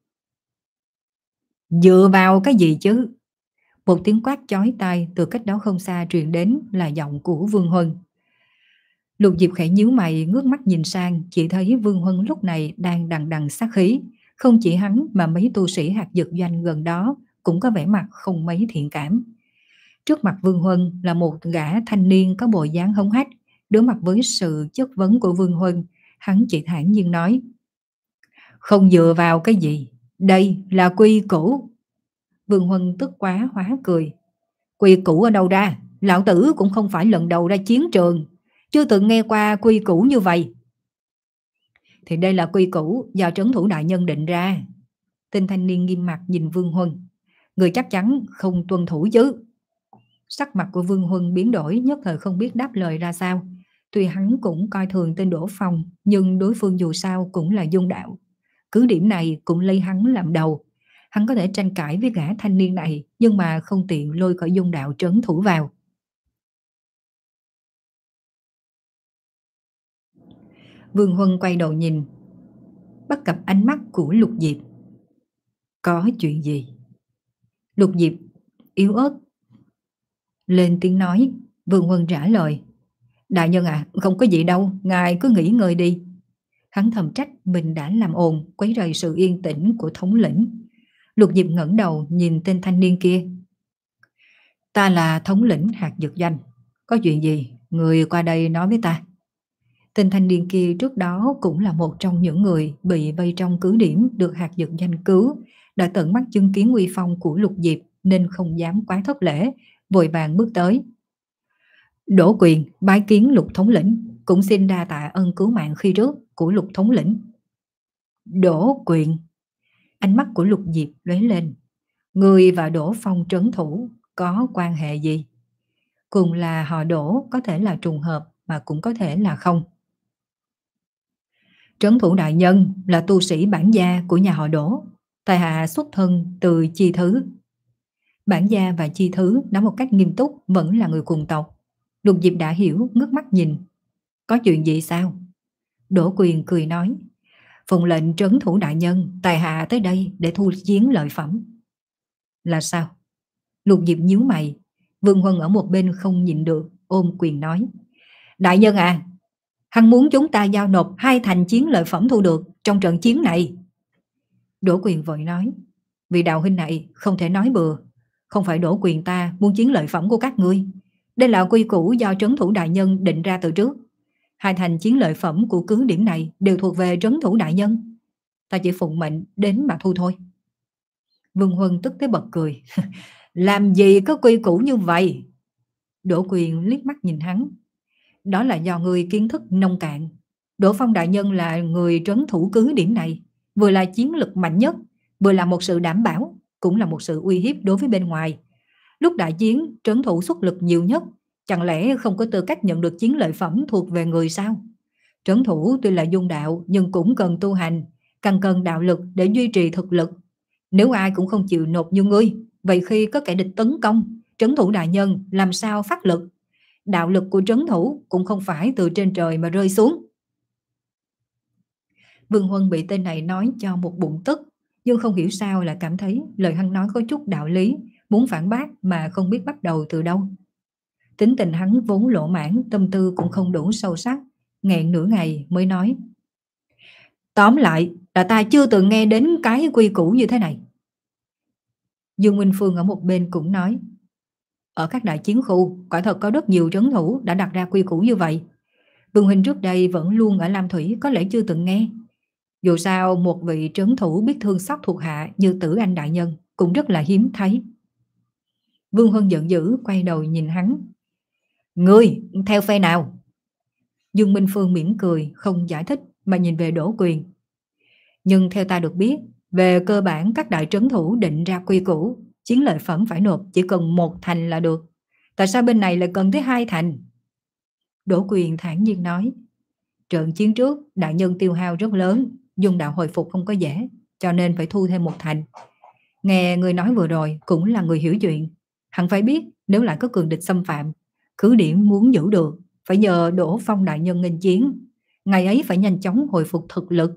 Speaker 1: Dựa vào cái gì chứ? Một tiếng quát chói tai từ cách đó không xa truyền đến là giọng của Vương Huân. Lục Diệp khẽ nhíu mày ngước mắt nhìn sang, chỉ thấy Vương Huân lúc này đang đằng đằng sát khí. Không chỉ hắn mà mấy tu sĩ hạt dược doanh gần đó cũng có vẻ mặt không mấy thiện cảm. Trước mặt Vương Huân là một gã thanh niên có bộ dáng hống hách. Đối mặt với sự chất vấn của Vương Huân, hắn chỉ thản nhiên nói: Không dựa vào cái gì, đây là quy củ. Vương Huân tức quá hóa cười. Quy củ ở đâu ra? Lão tử cũng không phải lần đầu ra chiến trường, chưa từng nghe qua quy củ như vậy. Thì đây là quy củ do trấn thủ đại nhân định ra. Tên thanh niên nghiêm mặt nhìn Vương Huân. Người chắc chắn không tuân thủ chứ? Sắc mặt của Vương Huân biến đổi, nhất thời không biết đáp lời ra sao. Tuy hắn cũng coi thường tên Đỗ Phong, nhưng đối phương dù sao cũng là Dung Đạo. Cứ điểm này cũng lấy hắn làm đầu. Hắn có thể tranh cãi với gã thanh niên này, nhưng mà không tiện lôi khỏi Dung Đạo trấn thủ vào. Vương Huân quay đầu nhìn, bắt gặp ánh mắt của Lục Diệp. Có chuyện gì? Lục Diệp yếu ớt lên tiếng nói. Vương Huân trả lời: Đại nhân à, không có gì đâu, ngài cứ nghỉ ngơi đi. Hắn thầm trách mình đã làm ồn, quấy rầy sự yên tĩnh của thống lĩnh. Lục Diệp ngẩng đầu nhìn tên thanh niên kia. Ta là thống lĩnh hạt dược doanh, có chuyện gì người qua đây nói với ta. Tên thanh niên kia trước đó cũng là một trong những người bị vây trong cứ điểm được hạt dược doanh cứu, đã tận mắt chứng kiến uy phong của Lục Diệp nên không dám quá thất lễ, vội vàng bước tới. Đỗ Quyền bái kiến Lục thống lĩnh, cũng xin đa tạ ân cứu mạng khi trước của Lục thống lĩnh. Đỗ Quyền? Ánh mắt của Lục Diệp lóe lên. Người và Đỗ Phong trấn thủ có quan hệ gì? Cùng là họ Đỗ, có thể là trùng hợp mà cũng có thể là không. Trấn thủ đại nhân là tu sĩ bản gia của nhà họ Đỗ, tại hạ xuất thân từ Chi Thứ. Bản gia và Chi Thứ nói một cách nghiêm túc vẫn là người cùng tộc. Lục Diệp đã hiểu, ngước mắt nhìn. Có chuyện gì sao? Đỗ Quyền cười nói: Phụng lệnh trấn thủ đại nhân, tại hạ tới đây để thu chiến lợi phẩm. Là sao? Lục Diệp nhíu mày. Vương Huân ở một bên không nhịn được, ôm quyền nói: Đại nhân à, hắn muốn chúng ta giao nộp hai thành chiến lợi phẩm thu được trong trận chiến này. Đỗ Quyền vội nói: Vị đạo huynh này không thể nói bừa, không phải Đỗ Quyền ta muốn chiến lợi phẩm của các ngươi. Đây là quy củ do trấn thủ đại nhân định ra từ trước. Hai thành chiến lợi phẩm của cứ điểm này đều thuộc về trấn thủ đại nhân. Ta chỉ phụng mệnh đến mà thu thôi. Vương Huân tức tới bật cười. Làm gì có quy củ như vậy? Đỗ Quyền liếc mắt nhìn hắn. Đó là do người kiến thức nông cạn. Đỗ Phong đại nhân là người trấn thủ cứ điểm này, vừa là chiến lực mạnh nhất, vừa là một sự đảm bảo, cũng là một sự uy hiếp đối với bên ngoài. Lúc đại chiến, trấn thủ xuất lực nhiều nhất, chẳng lẽ không có tư cách nhận được chiến lợi phẩm thuộc về người sao? Trấn thủ tuy là dung đạo nhưng cũng cần tu hành, càng cần đạo lực để duy trì thực lực. Nếu ai cũng không chịu nộp như ngươi, vậy khi có kẻ địch tấn công, trấn thủ đại nhân làm sao phát lực? Đạo lực của trấn thủ cũng không phải từ trên trời mà rơi xuống. Vương Huân bị tên này nói cho một bụng tức, nhưng không hiểu sao lại cảm thấy lời hắn nói có chút đạo lý, muốn phản bác mà không biết bắt đầu từ đâu. Tính tình hắn vốn lỗ mãn, tâm tư cũng không đủ sâu sắc, nghẹn nửa ngày mới nói: Tóm lại là ta chưa từng nghe đến cái quy củ như thế này. Dương Minh Phương ở một bên cũng nói, ở các đại chiến khu, quả thật có rất nhiều trấn thủ đã đặt ra quy củ như vậy. Vương huynh trước đây vẫn luôn ở Lam Thủy, có lẽ chưa từng nghe. Dù sao một vị trấn thủ biết thương xót thuộc hạ như Tử Anh đại nhân cũng rất là hiếm thấy. Vương Huân giận dữ quay đầu nhìn hắn. Ngươi theo phe nào? Dương Minh Phương mỉm cười không giải thích mà nhìn về Đỗ Quyền. Nhưng theo ta được biết, về cơ bản các đại trấn thủ định ra quy củ, chiến lợi phẩm phải nộp chỉ cần một thành là được. Tại sao bên này lại cần tới hai thành? Đỗ Quyền thản nhiên nói, trận chiến trước đại nhân tiêu hao rất lớn, dung đạo hồi phục không có dễ, cho nên phải thu thêm một thành. Nghe người nói vừa rồi cũng là người hiểu chuyện, hẳn phải biết nếu lại có cường địch xâm phạm, cứ điểm muốn giữ được phải nhờ Đỗ Phong đại nhân nghênh chiến, ngày ấy phải nhanh chóng hồi phục thực lực.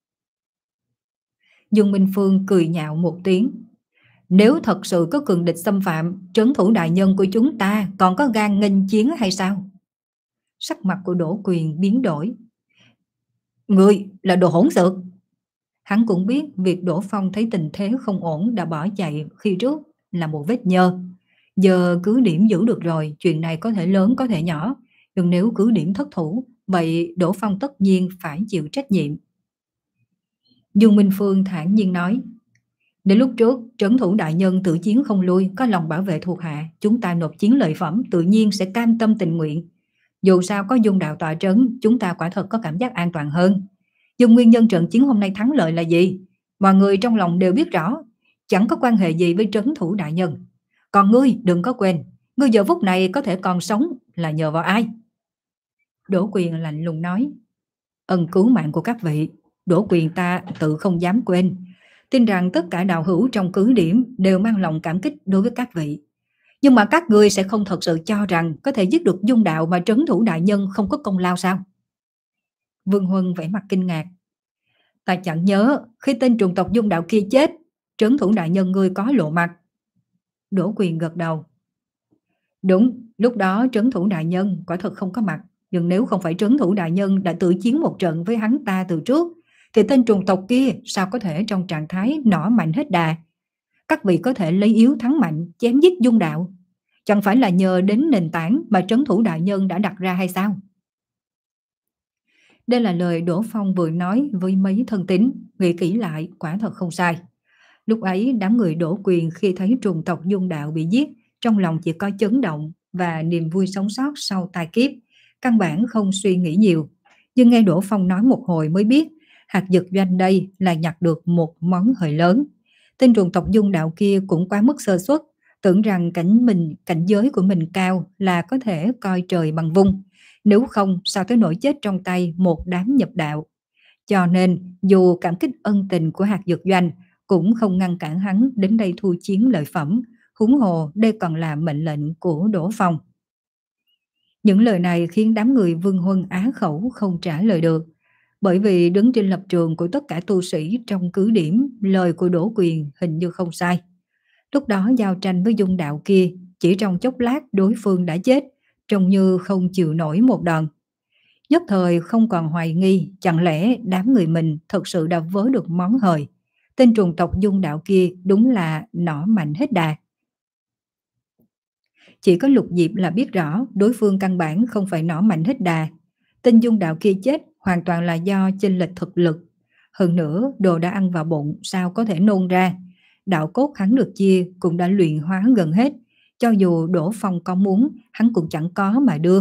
Speaker 1: Dương Minh Phương cười nhạo một tiếng, nếu thật sự có cường địch xâm phạm, trấn thủ đại nhân của chúng ta còn có gan nghênh chiến hay sao? Sắc mặt của Đỗ Quyền biến đổi. Ngươi là đồ hỗn xược. Hắn cũng biết việc Đỗ Phong thấy tình thế không ổn đã bỏ chạy khi trước là một vết nhơ. Giờ cứ điểm giữ được rồi, chuyện này có thể lớn có thể nhỏ, nhưng nếu cứ điểm thất thủ, vậy Đỗ Phong tất nhiên phải chịu trách nhiệm. Dương Minh Phương thản nhiên nói, đến lúc trước trấn thủ đại nhân tự chiến không lui, có lòng bảo vệ thuộc hạ, chúng ta nộp chiến lợi phẩm tự nhiên sẽ cam tâm tình nguyện. Dù sao có dung đạo tọa trấn, chúng ta quả thật có cảm giác an toàn hơn. Nhưng nguyên nhân trận chiến hôm nay thắng lợi là gì? Mọi người trong lòng đều biết rõ, chẳng có quan hệ gì với trấn thủ đại nhân. Còn ngươi đừng có quên, ngươi giờ phút này có thể còn sống là nhờ vào ai? Đỗ Quyền lạnh lùng nói, ân cứu mạng của các vị, Đỗ Quyền ta tự không dám quên. Tin rằng tất cả đạo hữu trong cứ điểm đều mang lòng cảm kích đối với các vị. Nhưng mà các ngươi sẽ không thật sự cho rằng có thể giết được dung đạo mà trấn thủ đại nhân không có công lao sao? Vương Huân vẻ mặt kinh ngạc. Ta chẳng nhớ khi tên trùng tộc dung đạo kia chết, trấn thủ đại nhân ngươi có lộ mặt. Đỗ Quyền gật đầu. Đúng, lúc đó trấn thủ đại nhân quả thật không có mặt. Nhưng nếu không phải trấn thủ đại nhân đã tự chiến một trận với hắn ta từ trước, thì tên trùng tộc kia sao có thể trong trạng thái nỏ mạnh hết đà. Các vị có thể lấy yếu thắng mạnh, chém giết dung đạo, chẳng phải là nhờ đến nền tảng mà trấn thủ đại nhân đã đặt ra hay sao? Đây là lời Đỗ Phong vừa nói với mấy thân tín, nghĩ kỹ lại quả thật không sai. Lúc ấy đám người Đỗ Quyền khi thấy trùng tộc dung đạo bị giết, trong lòng chỉ có chấn động và niềm vui sống sót sau tai kiếp, căn bản không suy nghĩ nhiều. Nhưng nghe Đỗ Phong nói một hồi mới biết, hạt dược doanh đây là nhặt được một món hời lớn. Tên trùng tộc dung đạo kia cũng quá mức sơ suất, tưởng rằng cảnh mình cảnh giới của mình cao là có thể coi trời bằng vung, nếu không sao tới nỗi chết trong tay một đám nhập đạo. Cho nên dù cảm kích ân tình của hạt dược doanh cũng không ngăn cản hắn đến đây thu chiến lợi phẩm, huống hồ đây còn là mệnh lệnh của Đỗ Phong. Những lời này khiến đám người Vương Huân á khẩu không trả lời được, bởi vì đứng trên lập trường của tất cả tu sĩ trong cứ điểm, lời của Đỗ Quyền hình như không sai. Lúc đó giao tranh với dung đạo kia, chỉ trong chốc lát đối phương đã chết, trông như không chịu nổi một đòn. Nhất thời không còn hoài nghi, chẳng lẽ đám người mình thật sự đã vớ được món hời. Tên trùng tộc dung đạo kia đúng là nỏ mạnh hết đà. Chỉ có Lục Diệp là biết rõ đối phương căn bản không phải nỏ mạnh hết đà. Tên dung đạo kia chết hoàn toàn là do chênh lệch thực lực. Hơn nữa đồ đã ăn vào bụng sao có thể nôn ra. Đạo cốt hắn được chia cũng đã luyện hóa gần hết. Cho dù Đỗ Phong có muốn, hắn cũng chẳng có mà đưa.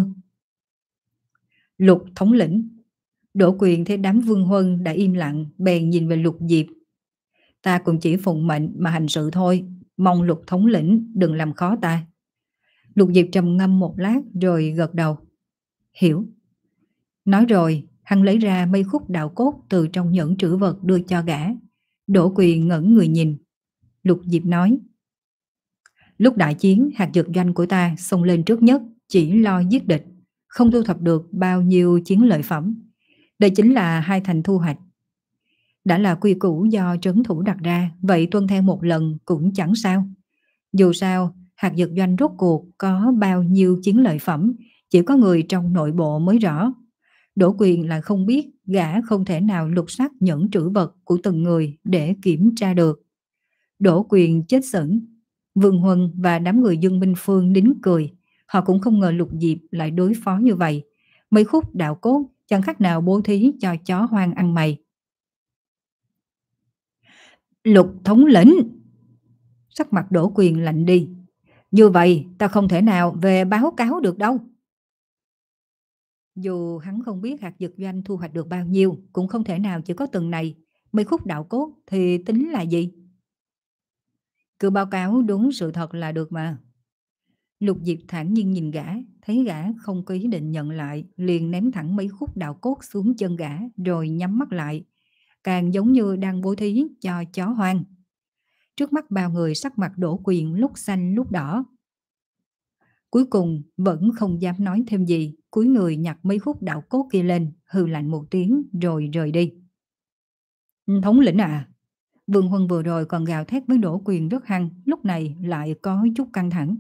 Speaker 1: Lục thống lĩnh. Đỗ Quyền thấy đám Vương Huân đã im lặng, bèn nhìn về Lục Diệp. Ta cũng chỉ phụng mệnh mà hành sự thôi, mong Lục thống lĩnh đừng làm khó ta. Lục Diệp trầm ngâm một lát rồi gật đầu. Hiểu. Nói rồi, hắn lấy ra mấy khúc đạo cốt từ trong nhẫn trữ vật đưa cho gã. Đỗ Quyền ngẩn người nhìn. Lục Diệp nói. Lúc đại chiến, hạt dược doanh của ta xông lên trước nhất, chỉ lo giết địch, không thu thập được bao nhiêu chiến lợi phẩm. Đây chính là hai thành thu hoạch. Đã là quy củ do trấn thủ đặt ra, vậy tuân theo một lần cũng chẳng sao. Dù sao, hạt dược doanh rốt cuộc có bao nhiêu chiến lợi phẩm, chỉ có người trong nội bộ mới rõ. Đỗ Quyền là không biết, gã không thể nào lục soát nhẫn trữ vật của từng người để kiểm tra được. Đỗ Quyền chết sững, Vương Huân và đám người Dương Minh Phương nín cười. Họ cũng không ngờ Lục Diệp lại đối phó như vậy. Mấy khúc đạo cốt chẳng khác nào bố thí cho chó hoang ăn mày. Lục thống lĩnh! Sắc mặt Đỗ Quyền lạnh đi. Như vậy ta không thể nào về báo cáo được đâu. Dù hắn không biết hạt dược doanh thu hoạch được bao nhiêu, cũng không thể nào chỉ có từng này. Mấy khúc đạo cốt thì tính là gì? Cứ báo cáo đúng sự thật là được mà. Lục Diệp thản nhiên nhìn gã, thấy gã không có ý định nhận lại, liền ném thẳng mấy khúc đạo cốt xuống chân gã rồi nhắm mắt lại, càng giống như đang bố thí cho chó hoang. Trước mắt bao người sắc mặt Đỗ Quyền lúc xanh lúc đỏ. Cuối cùng vẫn không dám nói thêm gì, cúi người nhặt mấy khúc đạo cốt kia lên, hừ lạnh một tiếng rồi rời đi. Thống lĩnh à! Vương Huân vừa rồi còn gào thét với Đỗ Quyền rất hăng, lúc này lại có chút căng thẳng.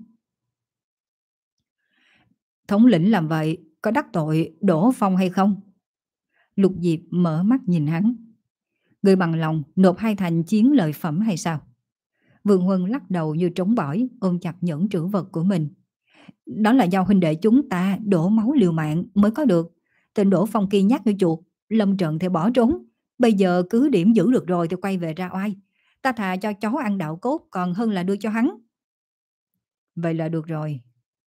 Speaker 1: Thống lĩnh làm vậy có đắc tội Đỗ Phong hay không? Lục Diệp mở mắt nhìn hắn. Người bằng lòng nộp hai thành chiến lợi phẩm hay sao? Vương Huân lắc đầu như trống bỏi, ôm chặt những trữ vật của mình. Đó là do huynh đệ chúng ta đổ máu liều mạng mới có được. Tên Đỗ Phong kia nhát như chuột, lâm trận thì bỏ trốn. Bây giờ cứ điểm giữ được rồi thì quay về ra oai. Ta thà cho chó ăn đạo cốt còn hơn là đưa cho hắn. Vậy là được rồi.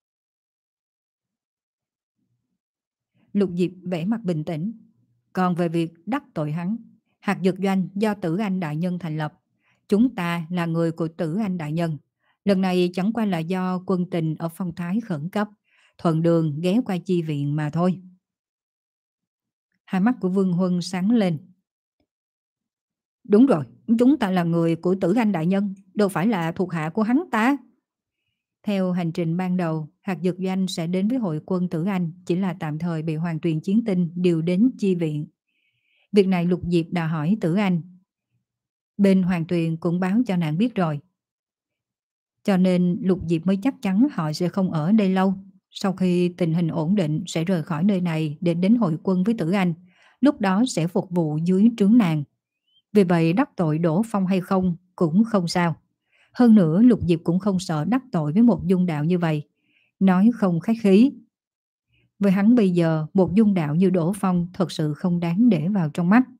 Speaker 1: Lục Diệp vẻ mặt bình tĩnh. Còn về việc đắc tội hắn, hạt dược doanh do Tử Anh Đại Nhân thành lập. Chúng ta là người của Tử Anh Đại Nhân. Lần này chẳng qua là do quân tình ở phong thái khẩn cấp, thuận đường ghé qua chi viện mà thôi. Hai mắt của Vương Huân sáng lên. Đúng rồi, chúng ta là người của Tử Anh Đại Nhân, đâu phải là thuộc hạ của hắn ta. Theo hành trình ban đầu, hạt dược doanh sẽ đến với hội quân Tử Anh, chỉ là tạm thời bị Hoàng Tuyền Chiến Tinh điều đến chi viện. Việc này Lục Diệp đã hỏi Tử Anh. Bên Hoàng Tuyền cũng báo cho nàng biết rồi. Cho nên Lục Diệp mới chắc chắn họ sẽ không ở đây lâu. Sau khi tình hình ổn định sẽ rời khỏi nơi này để đến hội quân với Tử Anh. Lúc đó sẽ phục vụ dưới trướng nàng. Vì vậy đắc tội Đỗ Phong hay không cũng không sao. Hơn nữa Lục Diệp cũng không sợ đắc tội với một dung đạo như vậy. Nói không khách khí. Với hắn bây giờ một dung đạo như Đỗ Phong thật sự không đáng để vào trong mắt.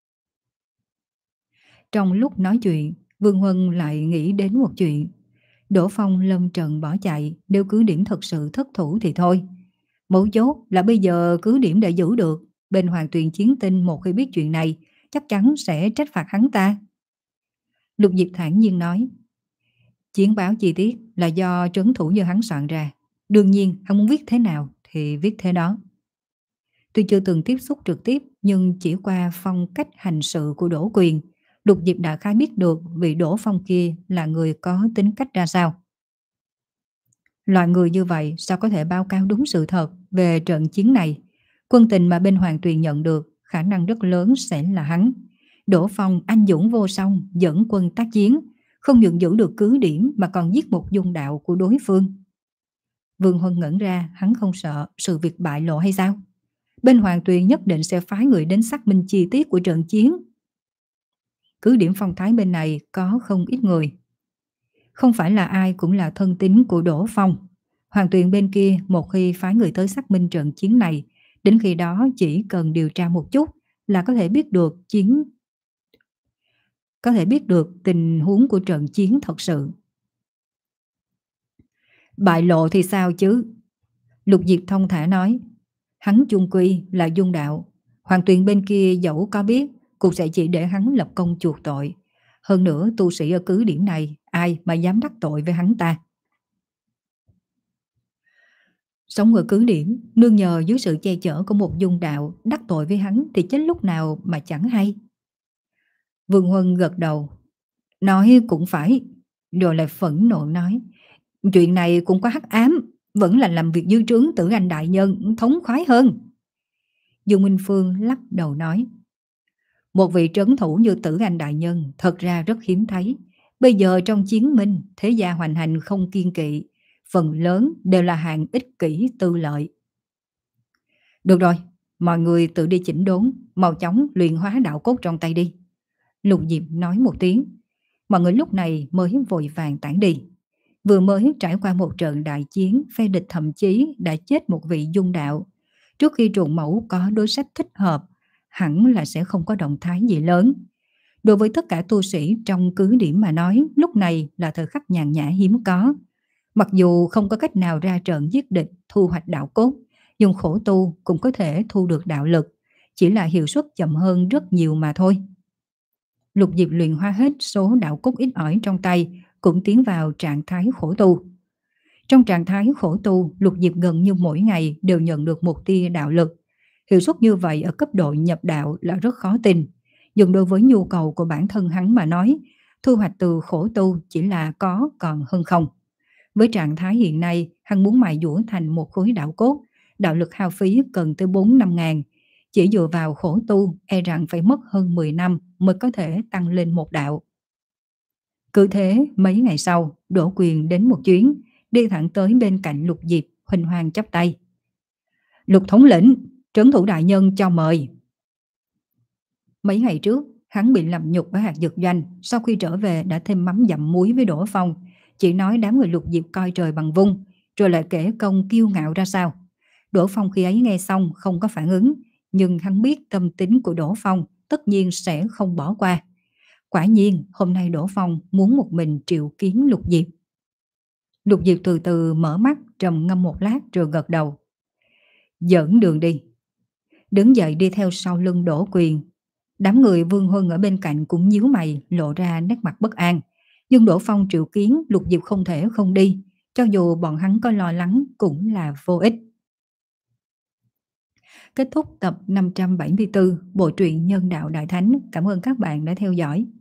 Speaker 1: Trong lúc nói chuyện, Vương Huân lại nghĩ đến một chuyện. Đỗ Phong lâm trận bỏ chạy, nếu cứ điểm thật sự thất thủ thì thôi. Mấu chốt là bây giờ cứ điểm đã giữ được. Bên Hoàng Tuyền Chiến Tinh một khi biết chuyện này, chắc chắn sẽ trách phạt hắn ta. Lục Diệp thản nhiên nói. Chiến báo chi tiết là do trấn thủ như hắn soạn ra. Đương nhiên hắn muốn viết thế nào thì viết thế đó. Tuy chưa từng tiếp xúc trực tiếp, nhưng chỉ qua phong cách hành sự của Đỗ Quyền, Lục Diệp đã khá biết được vị Đỗ Phong kia là người có tính cách ra sao. Loại người như vậy sao có thể báo cáo đúng sự thật về trận chiến này? Quân tình mà bên Hoàng Tuyền nhận được khả năng rất lớn sẽ là hắn. Đỗ Phong anh dũng vô song, dẫn quân tác chiến, không những giữ được cứ điểm mà còn giết một dung đạo của đối phương. Vương Huân ngẩn ra, hắn không sợ sự việc bại lộ hay sao? Bên Hoàng Tuyền nhất định sẽ phái người đến xác minh chi tiết của trận chiến. Cứ điểm phong thái bên này có không ít người. Không phải là ai cũng là thân tín của Đỗ Phong. Hoàng Tuyền bên kia một khi phái người tới xác minh trận chiến này, đến khi đó chỉ cần điều tra một chút là có thể biết được chiến có thể biết được tình huống của trận chiến thật sự. Bại lộ thì sao chứ? Lục Diệp thông thả nói. Hắn chung quy là dung đạo. Hoàng Tuyền bên kia dẫu có biết cũng sẽ chỉ để hắn lập công chuộc tội. Hơn nữa tu sĩ ở cứ điểm này ai mà dám đắc tội với hắn ta. Sống ở cứ điểm, nương nhờ dưới sự che chở của một dung đạo, đắc tội với hắn thì chết lúc nào mà chẳng hay. Vương Huân gật đầu. Nói cũng phải. Rồi lại phẫn nộ nói. Chuyện này cũng có hắc ám, vẫn là làm việc dưới trướng Tử Anh Đại Nhân thống khoái hơn. Dương Minh Phương lắc đầu nói. Một vị trấn thủ như Tử Anh Đại Nhân thật ra rất hiếm thấy. Bây giờ trong chiến minh, thế gia hoành hành không kiên kỵ, phần lớn đều là hạng ích kỷ tư lợi. Được rồi, mọi người tự đi chỉnh đốn, mau chóng luyện hóa đạo cốt trong tay đi. Lục Diệp nói một tiếng. Mọi người lúc này mới vội vàng tản đi. Vừa mới trải qua một trận đại chiến, phe địch thậm chí đã chết một vị dung đạo. Trước khi trùng mẫu có đối sách thích hợp, hẳn là sẽ không có động thái gì lớn. Đối với tất cả tu sĩ trong cứ điểm mà nói, lúc này là thời khắc nhàn nhã hiếm có. Mặc dù không có cách nào ra trận giết địch, thu hoạch đạo cốt, dùng khổ tu cũng có thể thu được đạo lực, chỉ là hiệu suất chậm hơn rất nhiều mà thôi. Lục Diệp luyện hóa hết số đạo cốt ít ỏi trong tay, cũng tiến vào trạng thái khổ tu. Trong trạng thái khổ tu, Lục Diệp gần như mỗi ngày đều nhận được một tia đạo lực. Hiệu suất như vậy ở cấp độ nhập đạo là rất khó tin. Nhưng đối với nhu cầu của bản thân hắn mà nói, thu hoạch từ khổ tu chỉ là có còn hơn không. Với trạng thái hiện nay, hắn muốn mài dũa thành một khối đạo cốt, đạo lực hao phí cần tới bốn năm ngàn. Chỉ dựa vào khổ tu, e rằng phải mất hơn mười năm mới có thể tăng lên một đạo. Cứ thế, mấy ngày sau, Đỗ Quyền đến một chuyến, đi thẳng tới bên cạnh Lục Diệp, huỳnh hoang chắp tay. Lục thống lĩnh, trấn thủ đại nhân cho mời. Mấy ngày trước, hắn bị làm nhục ở hạt dược doanh, sau khi trở về đã thêm mắm dặm muối với Đỗ Phong, chỉ nói đám người Lục Diệp coi trời bằng vung, rồi lại kể công kiêu ngạo ra sao. Đỗ Phong khi ấy nghe xong không có phản ứng, nhưng hắn biết tâm tính của Đỗ Phong tất nhiên sẽ không bỏ qua. Quả nhiên, hôm nay Đỗ Phong muốn một mình triệu kiến Lục Diệp. Lục Diệp từ từ mở mắt, trầm ngâm một lát rồi gật đầu. Dẫn đường đi. Đứng dậy đi theo sau lưng Đỗ Quyền. Đám người Vương Huân ở bên cạnh cũng nhíu mày, lộ ra nét mặt bất an. Nhưng Đỗ Phong triệu kiến, Lục Diệp không thể không đi, cho dù bọn hắn có lo lắng cũng là vô ích. Kết thúc tập năm trăm bảy mươi tư Bộ truyện Nhân Đạo Đại Thánh. Cảm ơn các bạn đã theo dõi.